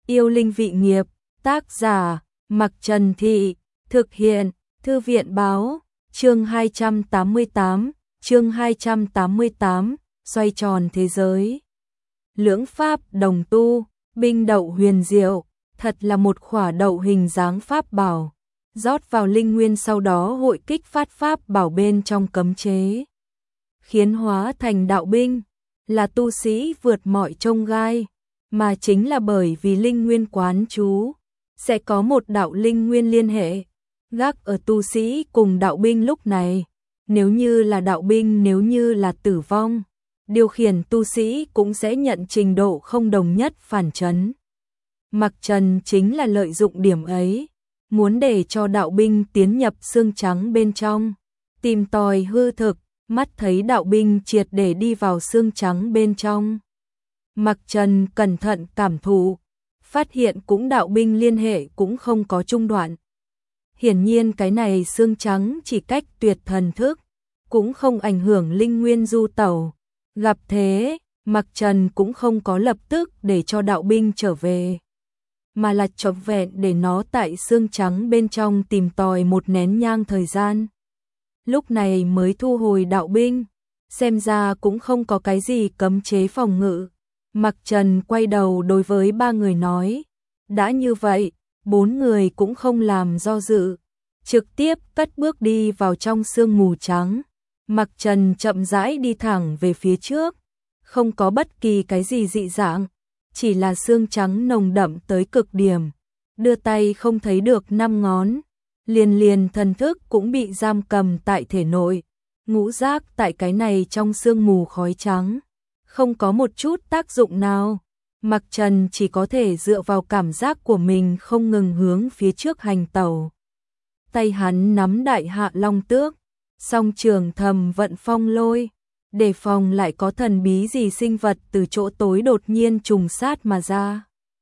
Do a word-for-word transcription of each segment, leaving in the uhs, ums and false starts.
Yêu linh vị nghiệp, tác giả, Mặc Trần Thị, thực hiện, Thư viện báo, chương hai trăm tám mươi tám, chương hai trăm tám mươi tám, xoay tròn thế giới. Lưỡng pháp đồng tu, binh đậu huyền diệu, thật là một khỏa đậu hình dáng pháp bảo, rót vào linh nguyên sau đó hội kích phát pháp bảo bên trong cấm chế, khiến hóa thành đạo binh, là tu sĩ vượt mọi chông gai, mà chính là bởi vì linh nguyên quán chú, sẽ có một đạo linh nguyên liên hệ, gác ở tu sĩ cùng đạo binh lúc này, nếu như là đạo binh nếu như là tử vong, điều khiển tu sĩ cũng sẽ nhận trình độ không đồng nhất phản chấn. Mặc Trần chính là lợi dụng điểm ấy, muốn để cho đạo binh tiến nhập xương trắng bên trong, tìm tòi hư thực, mắt thấy đạo binh triệt để đi vào xương trắng bên trong. Mặc Trần cẩn thận cảm thụ, phát hiện cũng đạo binh liên hệ cũng không có trung đoạn. Hiển nhiên cái này xương trắng chỉ cách tuyệt thần thức, cũng không ảnh hưởng linh nguyên du tẩu. Gặp thế, Mặc Trần cũng không có lập tức để cho đạo binh trở về, mà là trọn vẹn để nó tại xương trắng bên trong tìm tòi một nén nhang thời gian. Lúc này mới thu hồi đạo binh, xem ra cũng không có cái gì cấm chế phòng ngự. Mặc Trần quay đầu đối với ba người nói, đã như vậy, bốn người cũng không làm do dự, trực tiếp cất bước đi vào trong sương mù trắng. Mặc Trần chậm rãi đi thẳng về phía trước, không có bất kỳ cái gì dị dạng, chỉ là sương trắng nồng đậm tới cực điểm, đưa tay không thấy được năm ngón, liền liền thần thức cũng bị giam cầm tại thể nội, ngũ giác tại cái này trong sương mù khói trắng, không có một chút tác dụng nào. Mặc Trần chỉ có thể dựa vào cảm giác của mình không ngừng hướng phía trước hành tẩu. Tay hắn nắm đại hạ long tước, song trường thầm vận phong lôi, để phòng lại có thần bí gì sinh vật từ chỗ tối đột nhiên trùng sát mà ra.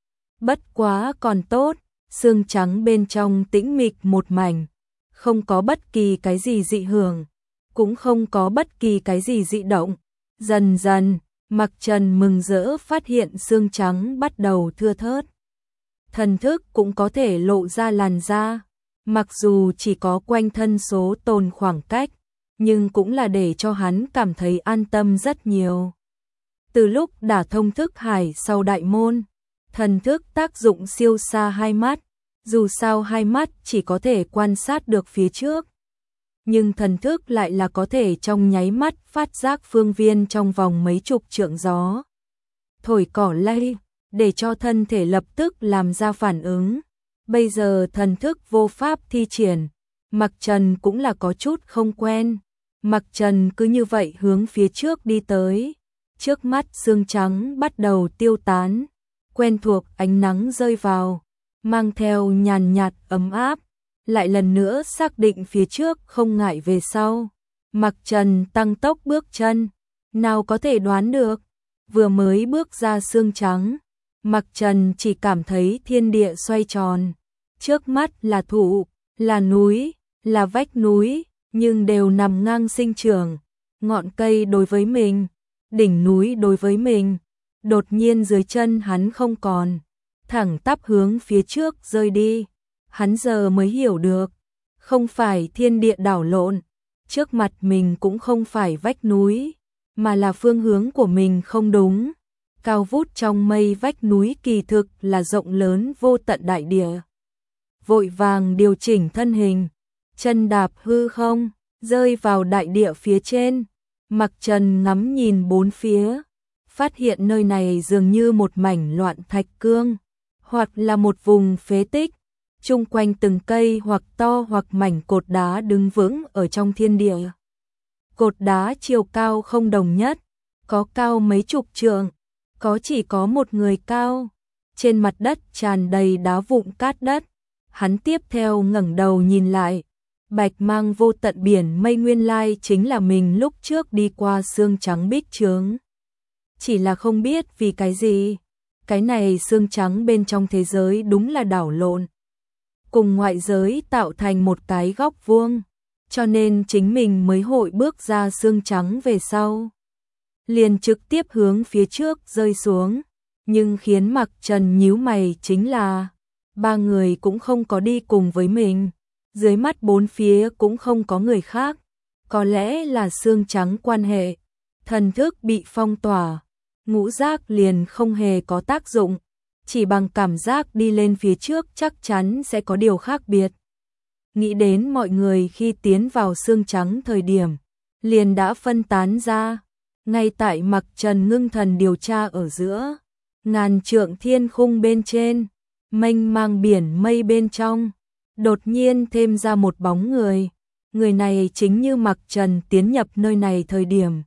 Bất quá còn tốt, xương trắng bên trong tĩnh mịch một mảnh, không có bất kỳ cái gì dị hưởng, cũng không có bất kỳ cái gì dị động. Dần dần, Mặc Trần mừng rỡ phát hiện xương trắng bắt đầu thưa thớt. Thần thức cũng có thể lộ ra làn da, mặc dù chỉ có quanh thân số tồn khoảng cách, nhưng cũng là để cho hắn cảm thấy an tâm rất nhiều. Từ lúc đả thông thức hải sau đại môn, thần thức tác dụng siêu xa hai mắt, dù sao hai mắt chỉ có thể quan sát được phía trước, nhưng thần thức lại là có thể trong nháy mắt phát giác phương viên trong vòng mấy chục trượng gió. Thổi cỏ lay, để cho thân thể lập tức làm ra phản ứng. Bây giờ thần thức vô pháp thi triển, Mặc Trần cũng là có chút không quen. Mặc Trần cứ như vậy hướng phía trước đi tới, trước mắt sương trắng bắt đầu tiêu tán, quen thuộc ánh nắng rơi vào, mang theo nhàn nhạt ấm áp, lại lần nữa xác định phía trước không ngại về sau. Mặc Trần tăng tốc bước chân, nào có thể đoán được, vừa mới bước ra sương trắng, Mặc Trần chỉ cảm thấy thiên địa xoay tròn, trước mắt là thụ, là núi, là vách núi, nhưng đều nằm ngang sinh trưởng, ngọn cây đối với mình, đỉnh núi đối với mình, đột nhiên dưới chân hắn không còn, thẳng tắp hướng phía trước rơi đi. Hắn giờ mới hiểu được, không phải thiên địa đảo lộn, trước mặt mình cũng không phải vách núi, mà là phương hướng của mình không đúng. Cao vút trong mây vách núi kỳ thực là rộng lớn vô tận đại địa. Vội vàng điều chỉnh thân hình, chân đạp hư không, rơi vào đại địa phía trên. Mặc Trần ngắm nhìn bốn phía, phát hiện nơi này dường như một mảnh loạn thạch cương, hoặc là một vùng phế tích. Chung quanh từng cây hoặc to hoặc mảnh cột đá đứng vững ở trong thiên địa. Cột đá chiều cao không đồng nhất, có cao mấy chục trượng, có chỉ có một người cao. Trên mặt đất tràn đầy đá vụn cát đất. Hắn tiếp theo ngẩng đầu nhìn lại, bạch mang vô tận biển mây nguyên lai chính là mình lúc trước đi qua xương trắng bích chướng. Chỉ là không biết vì cái gì, cái này xương trắng bên trong thế giới đúng là đảo lộn, cùng ngoại giới tạo thành một cái góc vuông, cho nên chính mình mới hội bước ra xương trắng về sau, liền trực tiếp hướng phía trước rơi xuống. Nhưng khiến Mặc Trần nhíu mày chính là ba người cũng không có đi cùng với mình, dưới mắt bốn phía cũng không có người khác, có lẽ là xương trắng quan hệ, thần thức bị phong tỏa, ngũ giác liền không hề có tác dụng, chỉ bằng cảm giác đi lên phía trước chắc chắn sẽ có điều khác biệt. Nghĩ đến mọi người khi tiến vào xương trắng thời điểm, liền đã phân tán ra, ngay tại Mặc Trần ngưng thần điều tra ở giữa, ngàn trượng thiên khung bên trên, mênh mang biển mây bên trong, đột nhiên thêm ra một bóng người, người này chính như Mặc Trần tiến nhập nơi này thời điểm.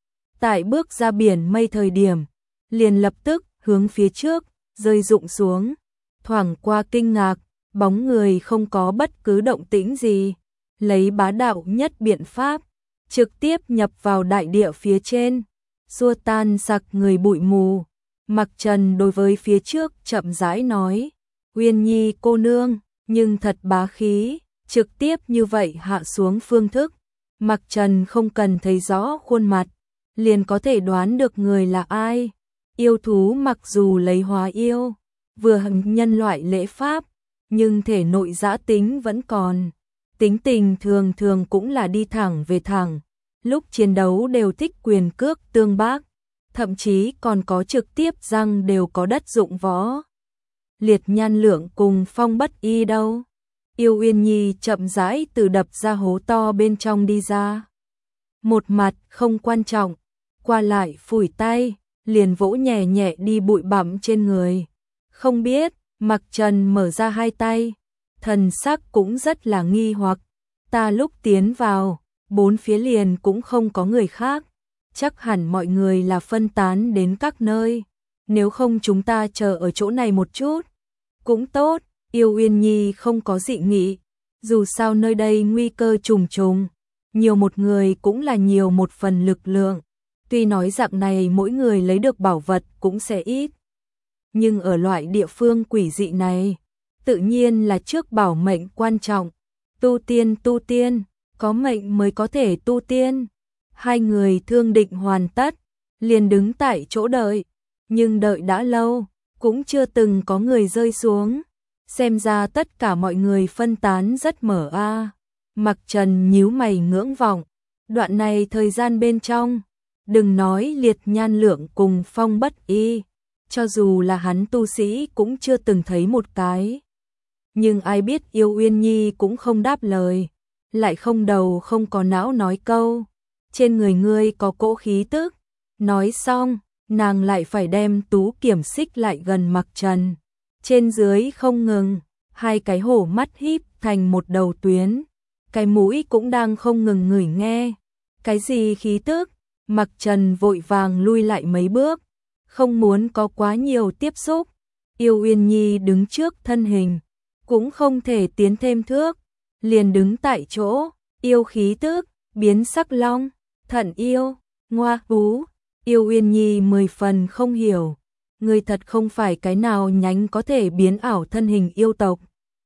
Tại bước ra biển mây thời điểm, liền lập tức hướng phía trước, rơi rụng xuống, thoảng qua kinh ngạc, bóng người không có bất cứ động tĩnh gì, lấy bá đạo nhất biện pháp, trực tiếp nhập vào đại địa phía trên, xua tan sặc người bụi mù. Mặc Trần đối với phía trước chậm rãi nói, Uyên Nhi cô nương, nhưng thật bá khí, trực tiếp như vậy hạ xuống phương thức. Mặc Trần không cần thấy rõ khuôn mặt, liền có thể đoán được người là ai. Yêu thú mặc dù lấy hóa yêu, vừa hằng nhân loại lễ pháp, nhưng thể nội dã tính vẫn còn. Tính tình thường thường cũng là đi thẳng về thẳng, lúc chiến đấu đều thích quyền cước tương bác, thậm chí còn có trực tiếp răng đều có đất dụng võ. Liệt Nhan Lượng cùng Phong Bất Y đâu? Yêu Uyên Nhi chậm rãi từ đập ra hố to bên trong đi ra. Một mặt không quan trọng, qua lại phủi tay, liền vỗ nhẹ nhẹ đi bụi bặm trên người. Không biết, Mặc Trần mở ra hai tay, thần sắc cũng rất là nghi hoặc. Ta lúc tiến vào, bốn phía liền cũng không có người khác, chắc hẳn mọi người là phân tán đến các nơi, nếu không chúng ta chờ ở chỗ này một chút. Cũng tốt, Yêu Uyên Nhi không có dị nghị, dù sao nơi đây nguy cơ trùng trùng, nhiều một người cũng là nhiều một phần lực lượng, tuy nói dạng này mỗi người lấy được bảo vật cũng sẽ ít. Nhưng ở loại địa phương quỷ dị này, tự nhiên là trước bảo mệnh quan trọng, tu tiên tu tiên, có mệnh mới có thể tu tiên. Hai người thương định hoàn tất, liền đứng tại chỗ đợi, nhưng đợi đã lâu, cũng chưa từng có người rơi xuống. Xem ra tất cả mọi người phân tán rất mở a. À. Mặc Trần nhíu mày ngưỡng vọng, đoạn này thời gian bên trong, đừng nói Liệt Nhan Lượng cùng Phong Bất Y, cho dù là hắn tu sĩ cũng chưa từng thấy một cái. Nhưng ai biết Yêu Uyên Nhi cũng không đáp lời, lại không đầu không có não nói câu, trên người ngươi có cỗ khí tức. Nói xong, nàng lại phải đem tú kiểm xích lại gần Mặc Trần. Trên dưới không ngừng, hai cái hổ mắt híp thành một đầu tuyến, cái mũi cũng đang không ngừng ngửi nghe. Cái gì khí tức? Mặc Trần vội vàng lui lại mấy bước, không muốn có quá nhiều tiếp xúc. Yêu Uyên Nhi đứng trước thân hình, cũng không thể tiến thêm thước, liền đứng tại chỗ. Yêu khí tức, biến sắc long, thận yêu, ngoa ú. Yêu Uyên Nhi mười phần không hiểu, người thật không phải cái nào nhánh có thể biến ảo thân hình yêu tộc.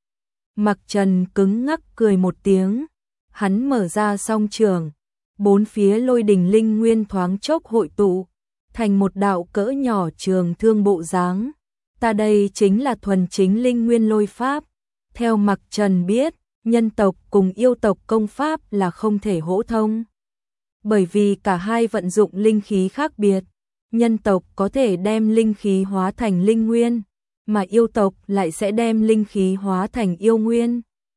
Mặc Trần cứng ngắc cười một tiếng, hắn mở ra song trường, bốn phía lôi đình linh nguyên thoáng chốc hội tụ, thành một đạo cỡ nhỏ trường thương bộ dáng. Ta đây chính là thuần chính linh nguyên lôi pháp. Theo Mặc Trần biết, nhân tộc cùng yêu tộc công pháp là không thể hỗ thông. Bởi vì cả hai vận dụng linh khí khác biệt, nhân tộc có thể đem linh khí hóa thành linh nguyên, mà yêu tộc lại sẽ đem linh khí hóa thành yêu nguyên.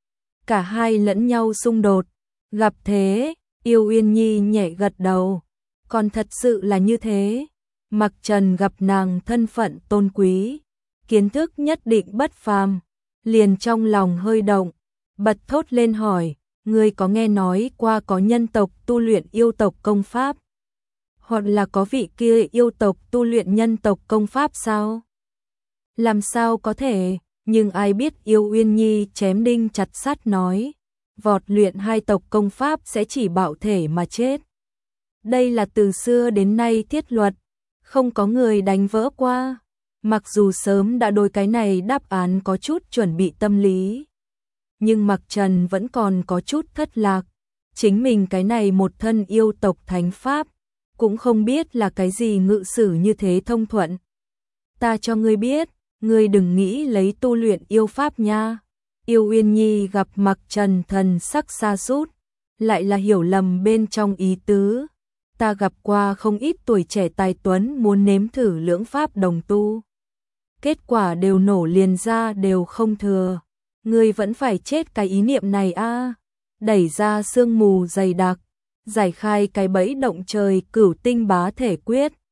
Cả hai lẫn nhau xung đột, gặp thế, Yêu Uyên Nhi nhẹ gật đầu, còn thật sự là như thế. Mặc Trần gặp nàng thân phận tôn quý, kiến thức nhất định bất phàm, liền trong lòng hơi động, bật thốt lên hỏi, ngươi có nghe nói qua có nhân tộc tu luyện yêu tộc công pháp? Hoặc là có vị kia yêu tộc tu luyện nhân tộc công pháp sao? Làm sao có thể, nhưng ai biết. Yêu Uyên Nhi chém đinh chặt sắt nói, vọt luyện hai tộc công pháp sẽ chỉ bạo thể mà chết. Đây là từ xưa đến nay thiết luật, không có người đánh vỡ qua. Mặc dù sớm đã đối cái này đáp án có chút chuẩn bị tâm lý, nhưng Mặc Trần vẫn còn có chút thất lạc. Chính mình cái này một thân yêu tộc thánh pháp, cũng không biết là cái gì ngự sử như thế thông thuận. ta cho ngươi biết, ngươi đừng nghĩ lấy tu luyện yêu pháp nha. Yêu Uyên Nhi gặp Mặc Trần thần sắc sa sút, lại là hiểu lầm bên trong ý tứ. Ta gặp qua không ít tuổi trẻ tài tuấn muốn nếm thử lưỡng pháp đồng tu. Kết quả đều nổ liền ra đều không thừa. Ngươi vẫn phải chết cái ý niệm này a. Đẩy ra sương mù dày đặc, giải khai cái bẫy động trời cửu tinh bá thể quyết,